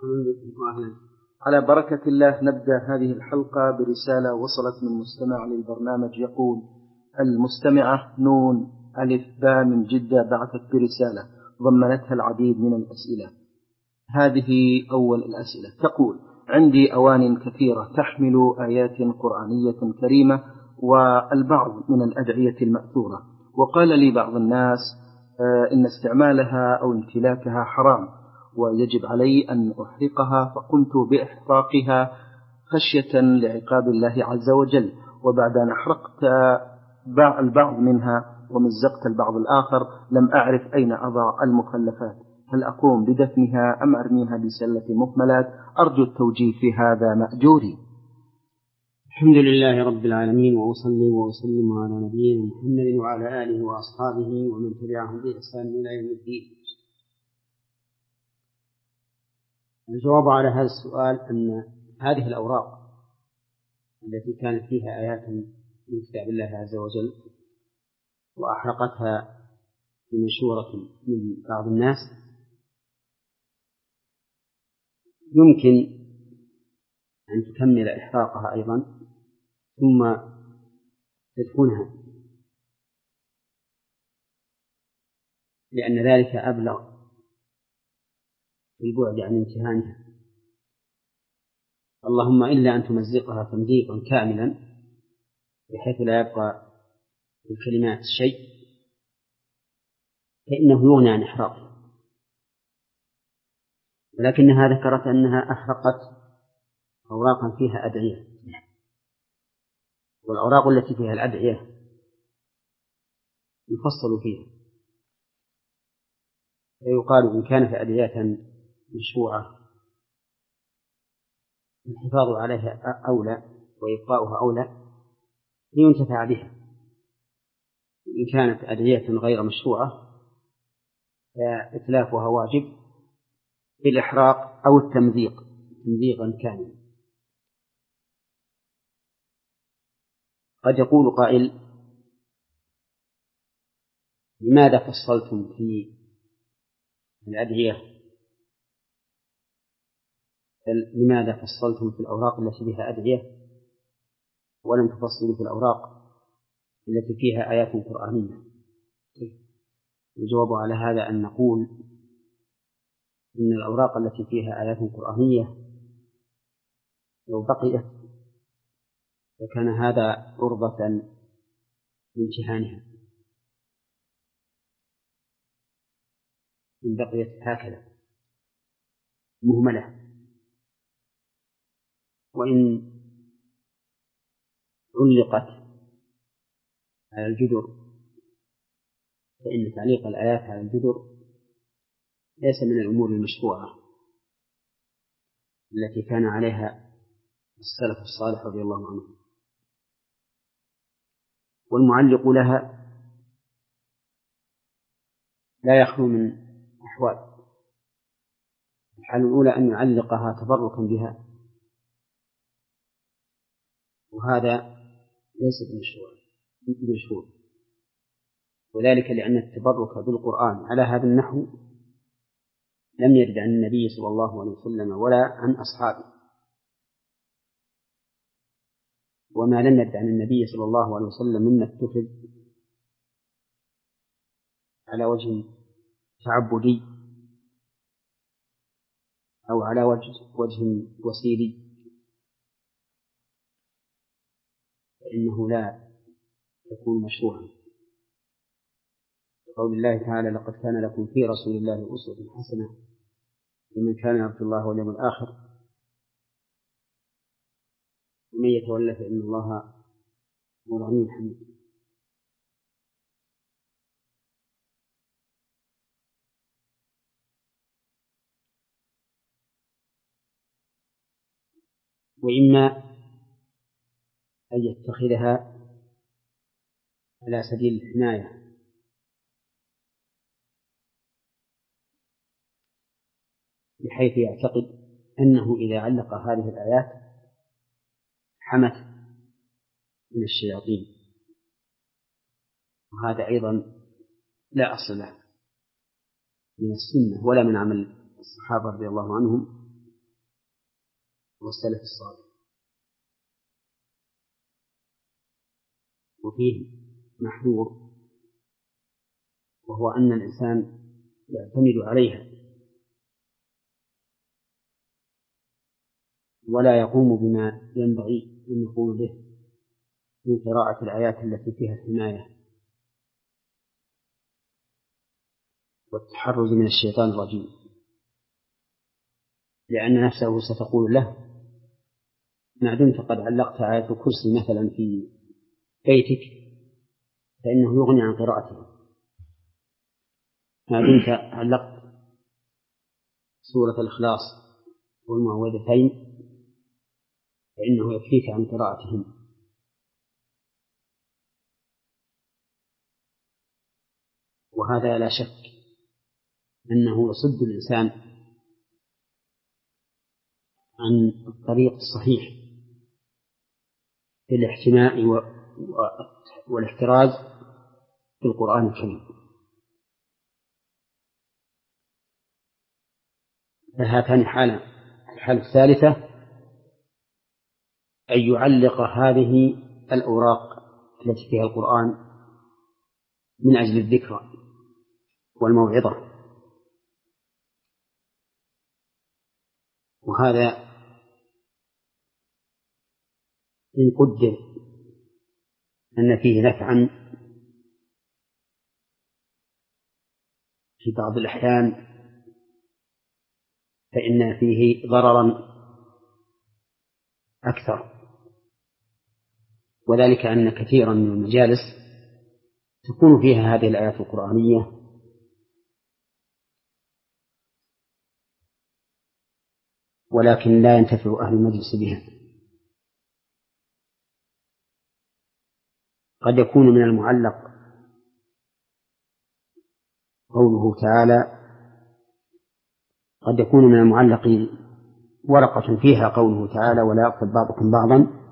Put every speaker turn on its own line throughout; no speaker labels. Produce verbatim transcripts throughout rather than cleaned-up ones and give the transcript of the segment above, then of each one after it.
على بركة الله نبدأ هذه الحلقة برسالة وصلت من مستمع للبرنامج يقول: المستمعة نون ألف باء من جدة بعثت برسالة ضمنتها العديد من الأسئلة. هذه أول الأسئلة، تقول: عندي أوان كثيرة تحمل آيات قرآنية كريمة والبعض من الأدعية المأثورة، وقال لي بعض الناس إن استعمالها أو امتلاكها حرام ويجب علي أن أحرقها، فقمت بإحراقها خشية لعقاب الله عز وجل، وبعد أن أحرقت البعض منها ومزقت البعض الآخر لم أعرف أين أضع المخلفات، هل أقوم بدفنها أم أرميها بسلة مهملات؟ أرجو التوجيه في هذا مأجوري.
الحمد لله رب العالمين، وأصلي وأسلم على نبينا محمد وعلى آله وأصحابه ومن تبعهم بإحسان إلى يوم الدين. الجواب على هذا السؤال أن هذه الأوراق التي كانت فيها آيات من كتاب الله عز وجل وأحرقتها بمشورة من بعض الناس يمكن أن تكمل إحراقها أيضا ثم تدفنها، لأن ذلك أبلغ في البعد عن امتهانها، اللهم إلا أن تمزقها تمزيقا كاملا بحيث لا يبقى في الكلمات شيء، فإنه يغني عن إحراقها. ولكنها ذكرت أنها أحرقت أوراقا فيها أدعية، والأوراق التي فيها الأدعية يفصل فيها، فيقال إن كانت أدعية مشروعة الحفاظ عليها أولى وإبقاؤها أولى لينتفع بها، إن كانت أدعية غير مشروعة فإتلافها واجب بالإحراق أو التمزيق تمزيقا كاملا. قد يقول قائل: لماذا فصلتم في الأدعية لماذا فصلتم في الأوراق التي فيها أدعية ولم تفصلوا في الأوراق التي فيها آيات قرآنية؟ الجواب على هذا أن نقول إن الأوراق التي فيها آيات قرآنية لو بقيت فكان هذا عرضة لامتهانها، إن بقيت هكذا مهملة. وإن علقت على الجدر فإن تعليق الآيات على الجدر ليس من الأمور المشروعة التي كان عليها السلف الصالح رضي الله عنهم. والمعلق لها لا يخلو من أحوال: الحالة الأولى أن يعلقها تبركا بها، وهذا ليس بمشروع، وذلك لأن التبرك بالقرآن على هذا النحو لم يرد عن النبي صلى الله عليه وسلم ولا عن أصحابه، وما لم يرد عن النبي صلى الله عليه وسلم مما اتخذ على وجه تعبدي أو على وجه وجه وسيلي فإنه لا يكون مشروعا. قول الله تعالى: لقد كان لكم في رسول الله أسوة حسنة لمن كان يرجو الله واليوم الآخر ومن يتولى فإن الله هو الغني الحميد. وإما أن يتخذها على سبيل الحماية، بحيث يعتقد أنه إذا علق هذه الآيات حمت من الشياطين، وهذا أيضا لا أصل له من السنة ولا من عمل الصحابة رضي الله عنهم والسلف الصالح. وفيه محذور، وهو أن الإنسان يعتمد عليها ولا يقوم بما ينبغي أن يقوم به من قراءة الآيات التي فيها الحماية والتحرز من الشيطان الرجيم، لأن نفسه ستقول له: ما دمت قد علقت آية الكرسي مثلا في بيتك فإنه يغني عن قراءته، ما دمت علقت سورة الإخلاص والمعوذتين فإنه يكفيك عن قراءتهم. وهذا لا شك أنه يصد الإنسان عن الطريق الصحيح في الاحتماء والاحتراز في القرآن الكريم. فهاتان حالة. الحالة الثالثة أن يعلق هذه الأوراق التي فيها القرآن من أجل الذكرى والموعظة، وهذا إن قدر أن فيه نفعا في بعض الأحيان فإن فيه ضررا أكثر، وذلك أن كثيرا من المجالس تكون فيها هذه الآيات القرآنية ولكن لا ينتفع أهل المجلس بها. قد يكون من المعلق قوله تعالى قد يكون من المعلق ورقة فيها قوله تعالى: ولا يغتب بعضكم بعضا،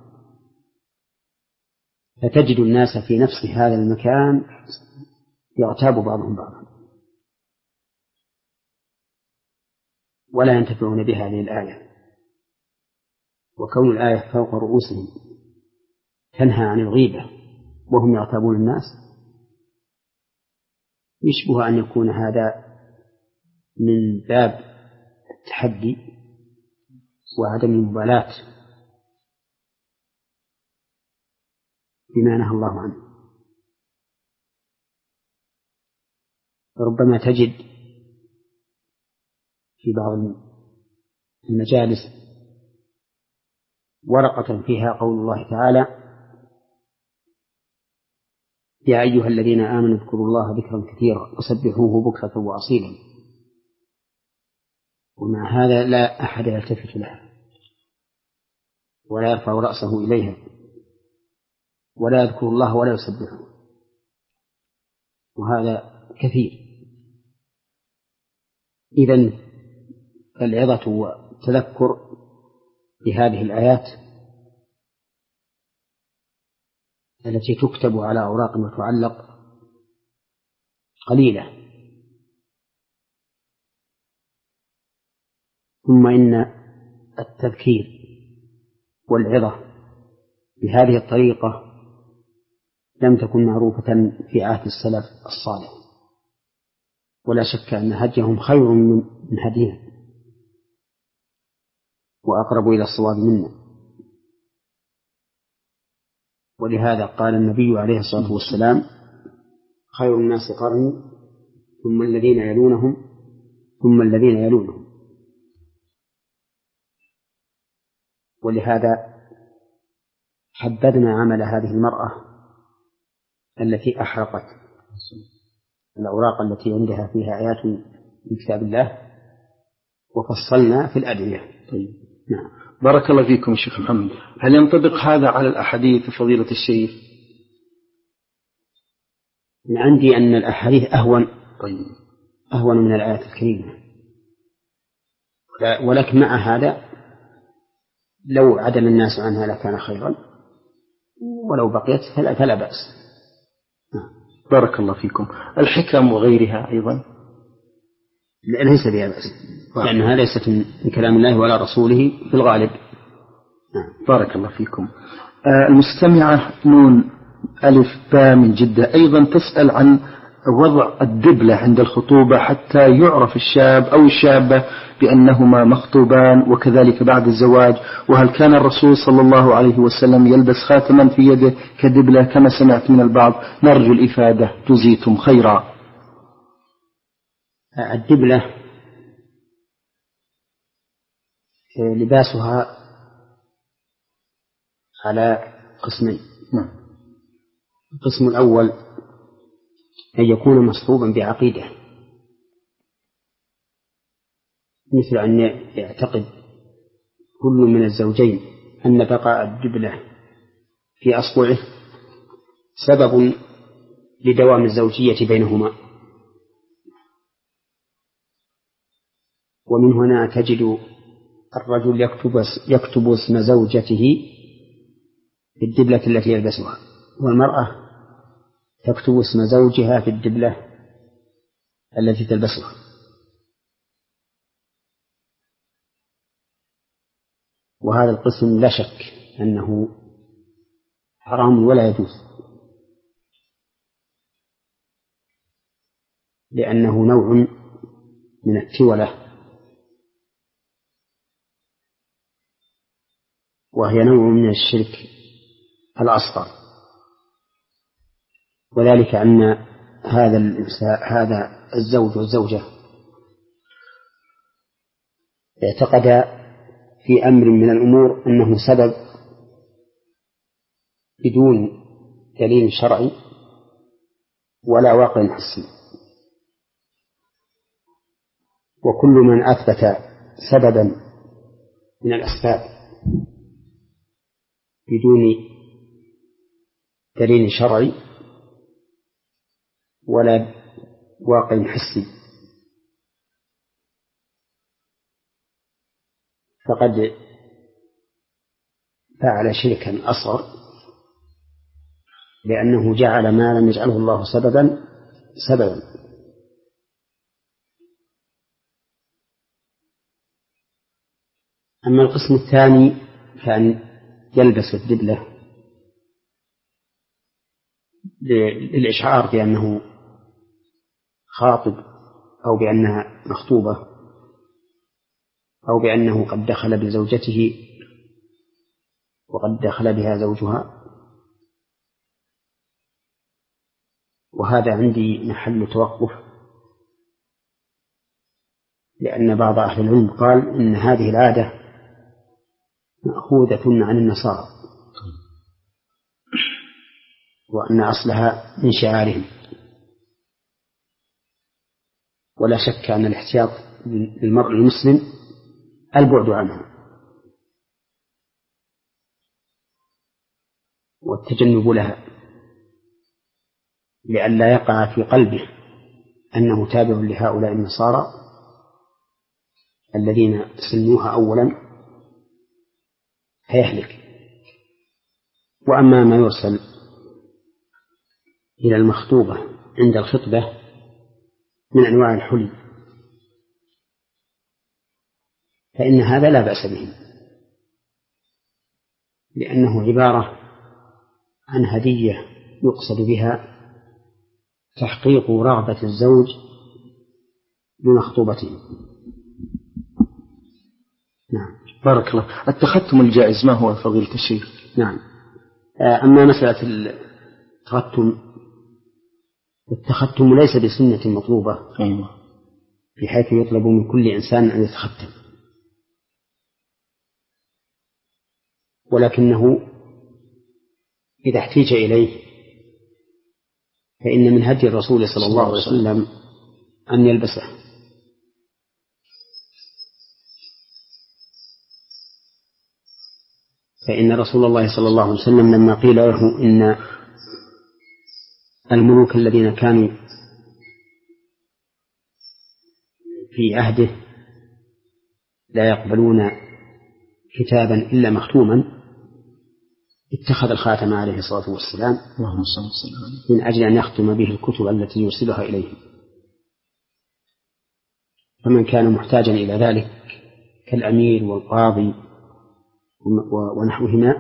فتجد الناس في نفس هذا المكان يغتاب بعضهم بعضا ولا ينتفعون بهذه الآية. وكون الآية فوق رؤوسهم تنهى عن الغيبة وهم يغتابون الناس يشبه أن يكون هذا من باب التحدي وعدم المبالاة بما نهى الله عنه. ربما تجد في بعض المجالس ورقة فيها قول الله تعالى: يا أيها الذين آمنوا اذكروا الله ذكرا كثيرا وسبحوه بكرة وأصيلا، ومع هذا لا أحد يلتفت لها ولا يرفع رأسه إليها ولا يذكر الله ولا يسبحه، وهذا كثير. إذن العظة والتذكر بهذه الآيات التي تكتب على أوراق وتعلق قليلة. ثم إن التذكير والعظة بهذه الطريقة لم تكن معروفة في عهد السلف الصالح، ولا شك أن هديهم خير من هدينا وأقرب إلى الصواب منا. ولهذا قال النبي عليه الصلاة والسلام: خير الناس قرني ثم الذين يلونهم ثم الذين يلونهم. ولهذا حبذنا عمل هذه المرأة التي أحرقت الأوراق التي عندها فيها آيات من كتاب الله وفصلنا في الأدعية.
طيب. نعم. بارك الله فيكم الشيخ محمد. هل ينطبق هذا على الأحاديث فضيلة الشيخ؟
من عندي أن الأحاديث أهون.
طيب.
أهون من الآيات الكريمة، ولكن مع هذا لو عدم الناس عنها لكان خيرا، ولو بقيت فلا بأس.
بارك الله فيكم. الحكم وغيرها أيضا
ليس بها بأس، لأنها ليست من كلام الله ولا رسوله في الغالب. نعم.
بارك الله فيكم. آه المستمعة نون ألف باء من جدة أيضا تسأل عن وضع الدبلة عند الخطوبة حتى يعرف الشاب أو الشابة بأنهما مخطوبان، وكذلك بعد الزواج، وهل كان الرسول صلى الله عليه وسلم يلبس خاتما في يده كدبلة كما سمعت من البعض؟ نرجو الإفادة جزيتم خيرا.
الدبلة لباسها على قسمين. القسم الأول أن يكون مصحوبا بعقيدة، مثل أن يعتقد كل من الزوجين أن بقاء الدبلة في أصبعه سبب لدوام الزوجية بينهما، ومن هنا تجد الرجل يكتب, يكتب اسم زوجته في الدبلة التي يلبسها، والمرأة تكتب اسم زوجها في الدبلة التي تلبسها. وهذا القسم لا شك أنه حرام ولا يجوز، لأنه نوع من التولة، وهي نوع من الشرك الأصغر، وذلك أن هذا الإنسان هذا الزوج والزوجة اعتقد في أمر من الأمور أنه سبب بدون دليل شرعي ولا واقع حسي، وكل من أثبت سببا من الأسباب بدون دليل شرعي ولا واقع حسي فقد فعل شركا أصغر، لأنه جعل ما لم يجعله الله سببا سببا. أما القسم الثاني فأن يلبس الدبلة للإشعار بأنه خاطب أو بأنها مخطوبة أو بأنه قد دخل بزوجته وقد دخل بها زوجها، وهذا عندي محل توقف، لأن بعض أهل العلم قال إن هذه العادة مأخوذة عن النصارى وأن أصلها من شعارهم، ولا شك أن الاحتياط للمرء المسلم البعد عنها والتجنب لها، لئلا يقع في قلبه أنه تابع لهؤلاء النصارى الذين سموها أولا فيهلك. وأما ما يرسل إلى المخطوبة عند الخطبة من أنواع الحلي فإن هذا لا بأس به، لأنه عبارة عن هدية يقصد بها تحقيق رغبة الزوج بمخطوبته. نعم.
بارك الله. التختم الجائز ما هو فضيلة الشيخ؟
نعم. أما مسألة التختم، التختم ليس بسنة مطلوبة،
أيوة.
بحيث يطلب من كل إنسان أن يتختم، ولكنه إذا احتيج إليه فإن من هدي الرسول صلى الله عليه وسلم أن يلبسه. فإن رسول الله صلى الله عليه وسلم لما قيل له إن الملوك الذين كانوا في عهده لا يقبلون كتابا إلا مختوما، اتخذ الخاتم عليه الصلاة والسلام من أجل أن يختم به الكتب التي يرسلها إليه. فمن كان محتاجا إلى ذلك كالأمير والقاضي ونحوهما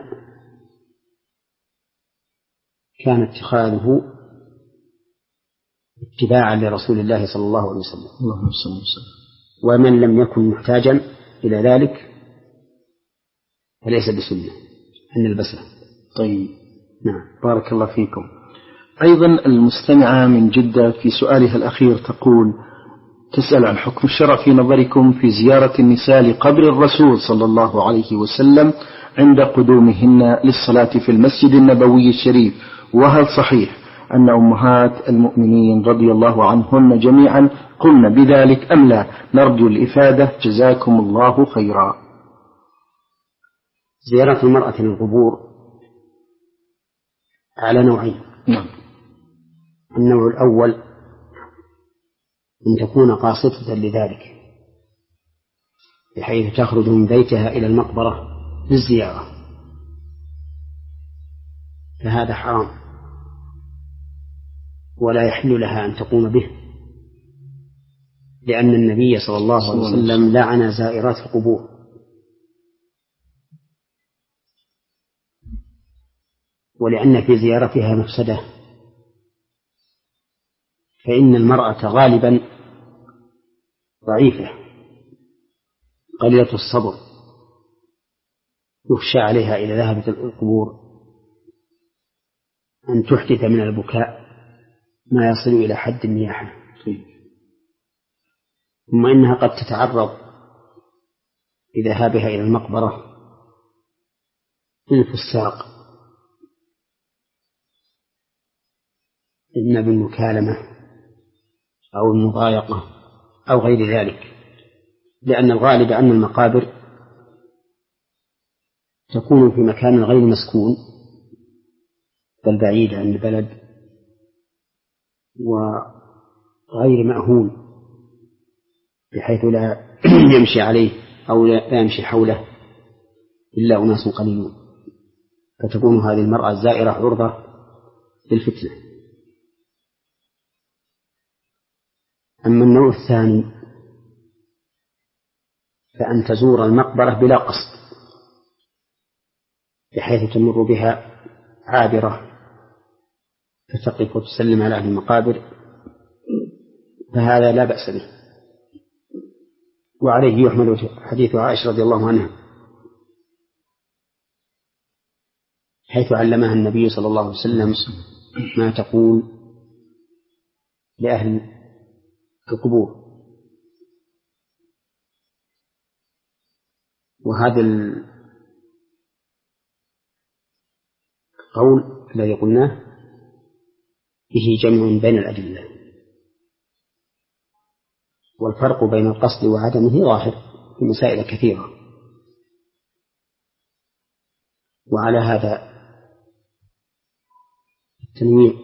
كان اتخاذه اتباعا لرسول الله صلى الله عليه وسلم.
اللهم صل وسلم.
ومن لم يكن محتاجا إلى ذلك فليس بسنة أن نلبسه.
طيب
نعم.
بارك الله فيكم. أيضا المستمعة من جدة في سؤالها الأخير تقول تسأل عن حكم الشرع في نظركم في زيارة النساء لقبر الرسول صلى الله عليه وسلم عند قدومهن للصلاة في المسجد النبوي الشريف، وهل صحيح أن أمهات المؤمنين رضي الله عنهن جميعا قمن بذلك أم لا؟ نرجو الإفادة جزاكم الله خيرا.
زيارة المرأة للقبور على نوعين.
نعم.
النوع الأول أن تكون قاصدة لذلك بحيث تخرج من بيتها إلى المقبرة للزيارة، فهذا حرام ولا يحل لها أن تقوم به، لأن النبي صلى الله عليه وسلم لعن زائرات القبور. ولأن في زيارتها مفسدة، فإن المرأة غالبا ضعيفة قليلة الصبر، يخشى عليها إذا ذهبت القبور أن تحدث من البكاء ما يصل إلى حد النياحة، ثم إنها قد تتعرض بذهابها إلى المقبرة للفساق إما بالمكالمة أو المضايقة أو غير ذلك، لأن الغالب أن المقابر تكون في مكان غير مسكون بل بعيد عن البلد وغير مأهول، بحيث لا يمشي عليه أو لا يمشي حوله إلا أناس قليلون، فتكون هذه المرأة الزائرة عرضة للفتنة. أما النوع الثاني فأن تزور المقبرة بلا قصد، بحيث تمر بها عابرة فتقف وتسلم على أهل المقابر، فهذا لا بأس به. وعليه يحمل حديث عائشة رضي الله عنها حيث علمها النبي صلى الله عليه وسلم ما تقول لأهل القبور. وهذا القول الذي قلناه به جمع بين الأدلة، والفرق بين القصد وعدمه ظاهر في مسائل كثيرة. وعلى هذا التنويع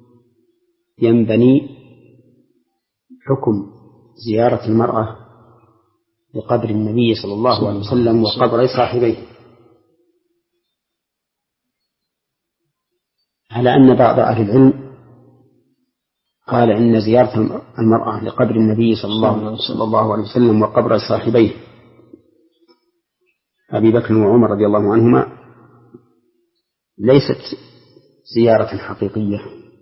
ينبني حكم زيارة المرأة لقبر النبي صلى الله عليه وسلم وقبر صاحبيه، على أن بعض أهل العلم قال إن زيارة المرأة لقبر النبي صلى الله عليه وسلم وقبر صاحبيه أبي بكر وعمر رضي الله عنهما ليست زيارة حقيقية،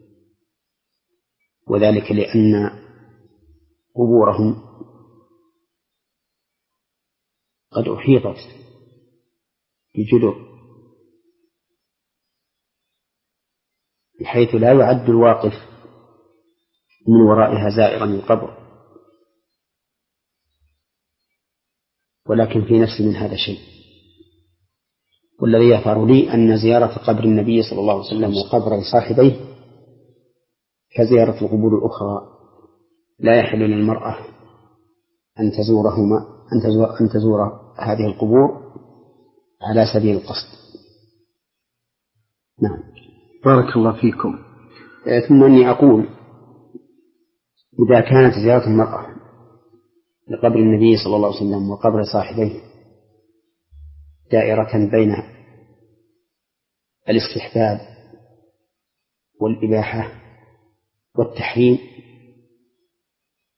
وذلك لأن قبورهم قد أحيطت بجدر بحيث لا يعد الواقف من ورائها زائرا للقبر، ولكن في نفس من هذا شيء. والذي يظهر لي أن زيارة قبر النبي صلى الله عليه وسلم وقبر صاحبيه كزيارة القبور الأخرى، لا يحل للمرأة أن تزورهما أن تزور, أن تزور هذه القبور على سبيل القصد. نعم.
بارك الله فيكم.
ثم أني أقول إذا كانت زيارة المرأة لقبر النبي صلى الله عليه وسلم وقبر صاحبيه دائرة بين الاستحباب والإباحة والتحريم،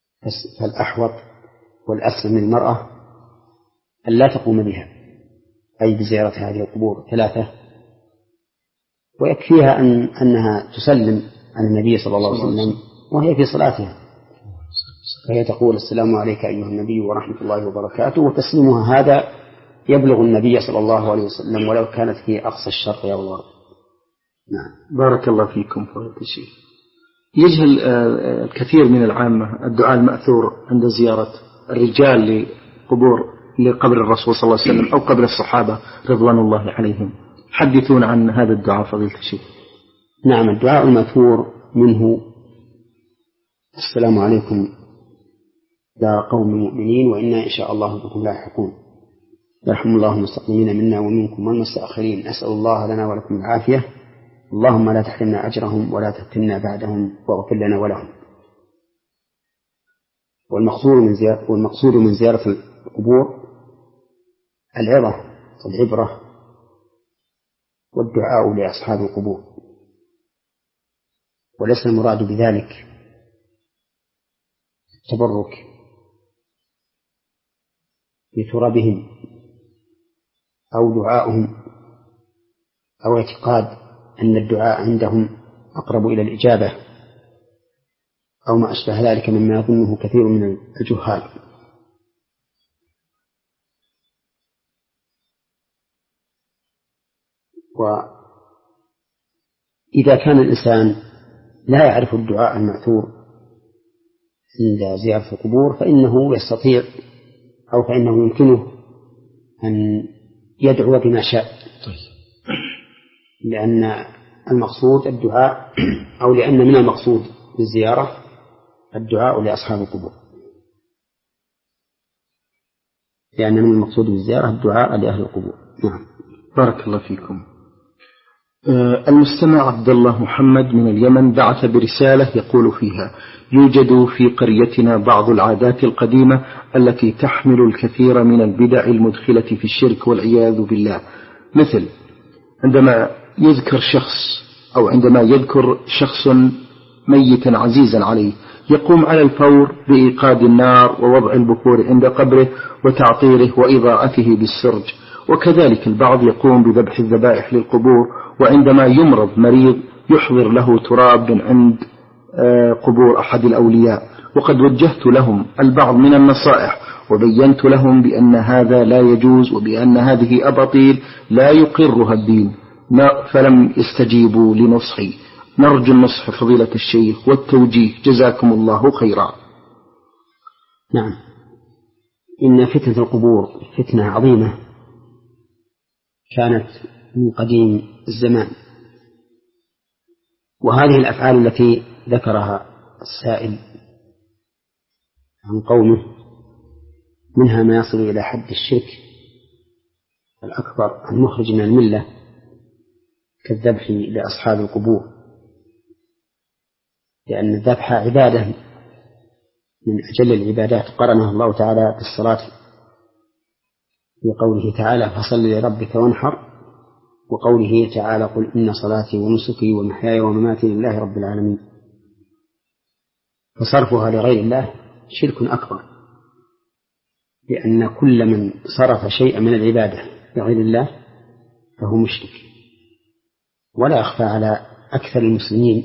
فالأحوط والأسلم للمرأة أن لا تقوم بها، أي بزيارة هذه القبور ثلاثة، ويكفيها أن أنها تسلم على النبي صلى الله عليه وسلم وهي في صلاتها، فهي تقول السلام عليك أيها النبي ورحمة الله وبركاته، وتسليمها هذا يبلغ النبي صلى الله عليه وسلم ولو كانت في أقصى الشرق أو الغرب.
نعم. بارك الله فيكم فضيلة الشيخ. يجهل الكثير من العامة الدعاء المأثور عند زيارة الرجال لقبور لقبر الرسول صلى الله عليه وسلم أو قبر الصحابة رضوان الله عليهم، حدثون عن هذا الدعاء فضيلة الشيخ.
نعم، الدعاء المأثور منه السلام عليكم يا قوم المؤمنين وإنا إن شاء الله بكم لاحقون، يرحم الله المستقدمين منا ومنكم والمستأخرين، أسأل الله لنا ولكم العافية، اللهم لا تحرمنا أجرهم ولا تفتنا بعدهم واغفر لنا ولهم. والمقصود من زيارة, والمقصود من زيارة القبور العظة والعبرة والدعاء لأصحاب القبور، وليس المراد بذلك التبرك بترابهم أو دعائهم أو اعتقاد أن الدعاء عندهم أقرب إلى الإجابة أو ما أشبه ذلك مما يظنه كثير من الجهال. وإذا كان الإنسان لا يعرف الدعاء المأثور عند زيارة القبور فإنه يستطيع أو فإنه يمكنه أن يدعو بما شاء، لأن المقصود الدعاء أو لأن من المقصود بالزيارة الدعاء لأصحاب القبور، لأن من المقصود بالزيارة الدعاء لأهل القبور. نعم.
بارك الله فيكم. المستمع عبد الله محمد من اليمن بعث برسالة يقول فيها: يوجد في قريتنا بعض العادات القديمة التي تحمل الكثير من البدع المدخلة في الشرك والعياذ بالله، مثل عندما يذكر شخص أو عندما يذكر شخص ميتا عزيزا عليه يقوم على الفور بإيقاد النار ووضع البخور عند قبره وتعطيره وإضاءته بالسرج، وكذلك البعض يقوم بذبح الذبائح للقبور، وعندما يمرض مريض يحضر له تراب من عند قبور أحد الأولياء. وقد وجهت لهم البعض من النصائح وبينت لهم بأن هذا لا يجوز وبأن هذه أباطيل لا يقرها الدين، فلم يستجيبوا لنصحي. نرجو النصح فضيلة الشيخ والتوجيه، جزاكم الله خيرا.
نعم، إن فتنة القبور فتنة عظيمة كانت من قديم الزمان، وهذه الأفعال التي ذكرها السائل عن قومه منها ما يصل إلى حد الشرك الأكبر المخرج من الملة كالذبح لأصحاب القبور، لأن الذبح عبادة من أجل العبادات قرنها الله تعالى بالصلاة في قوله تعالى: فصل لربك وانحر، وقوله تعالى: قل إن صلاتي ونسكي ومحياي ومماتي لله رب العالمين. فصرفها لغير الله شرك أكبر، لأن كل من صرف شيئا من العبادة لغير الله فهو مشرك. ولا أخفى على أكثر المسلمين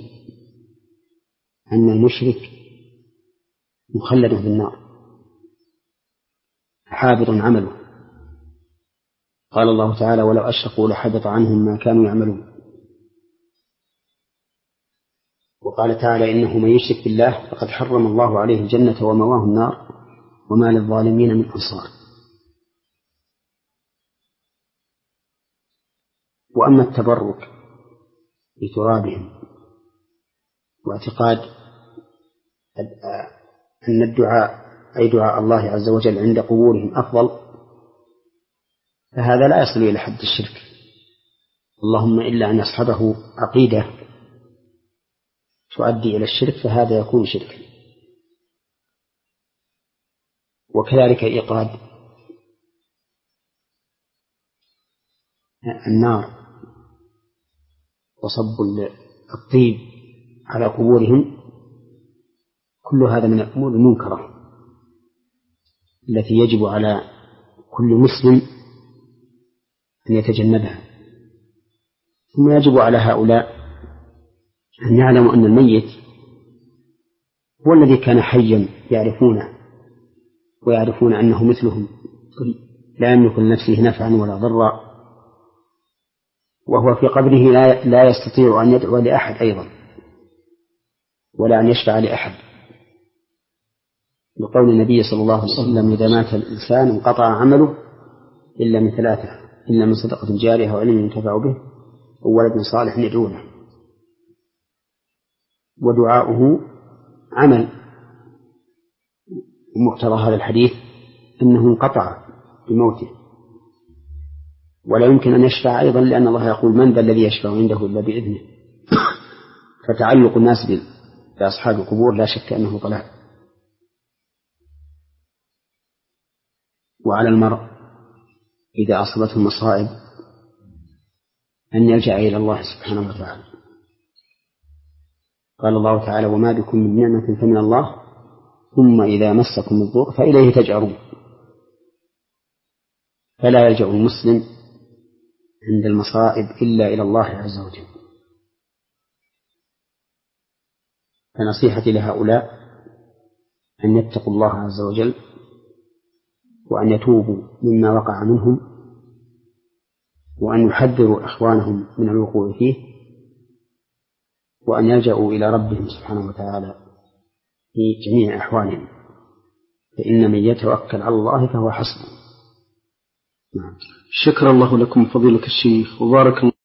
أن المشرك مخلد في النار حابط عمله. قال الله تعالى: ولو أشركوا لحبط عنهم ما كانوا يعملون. وقال تعالى: إنه من يشرك بالله فقد حرم الله عليه الجنة ومواه النار وما للظالمين من أنصار. وأما التبرك بترابهم واعتقاد أن الدعاء أي دعاء الله عز وجل عند قبورهم أفضل، فهذا لا يصل إلى حد الشرك، اللهم إلا أن يصحبه عقيدة تؤدي إلى الشرك، فهذا يكون شركا. وكذلك إيقاد النار وصب الطيب على قبورهم، كل هذا من الأمور المنكرة التي يجب على كل مسلم أن يتجنبها. ثم يجب على هؤلاء أن يعلموا أن الميت هو الذي كان حيا يعرفونه ويعرفون أنه مثلهم لا يملك لنفسه نفعا ولا ضرا، وهو في قبره لا لا يستطيع أن يدعو لأحد أيضا ولا أن يشفع لأحد، لقول النبي صلى الله عليه وسلم: إذا مات الإنسان انقطع عمله إلا من ثلاثة، إلا من صدقة جارية وعلم ينتفع به وولد صالح يدعو له. ودعاؤه عمل، ومقتضى هذا الحديث أنه انقطع بموته، ولا يمكن أن يشفع أيضا، لأن الله يقول: من ذا الذي يشفع عنده إلا بإذنه. فتعلق الناس بأصحاب القبور لا شك أنه ضلال. وعلى المرء إذا أصابته المصائب أن يلجأ إلى الله سبحانه وتعالى. قال الله تعالى: وما بكم من نعمة فمن الله ثم إذا مسكم الضر فإليه تجأرون. فلا يلجأ المسلم عند المصائب إلا إلى الله عز وجل. فنصيحتي لهؤلاء أن يتقوا الله عز وجل وأن يتوبوا مما وقع منهم، وأن يحذروا إخوانهم من الوقوع فيه، وأن يلجأوا إلى ربهم سبحانه وتعالى في جميع أحوالهم، فإن من يتوكل على الله فهو حسبه.
شكر الله لكم فضيلة الشيخ وبارك الله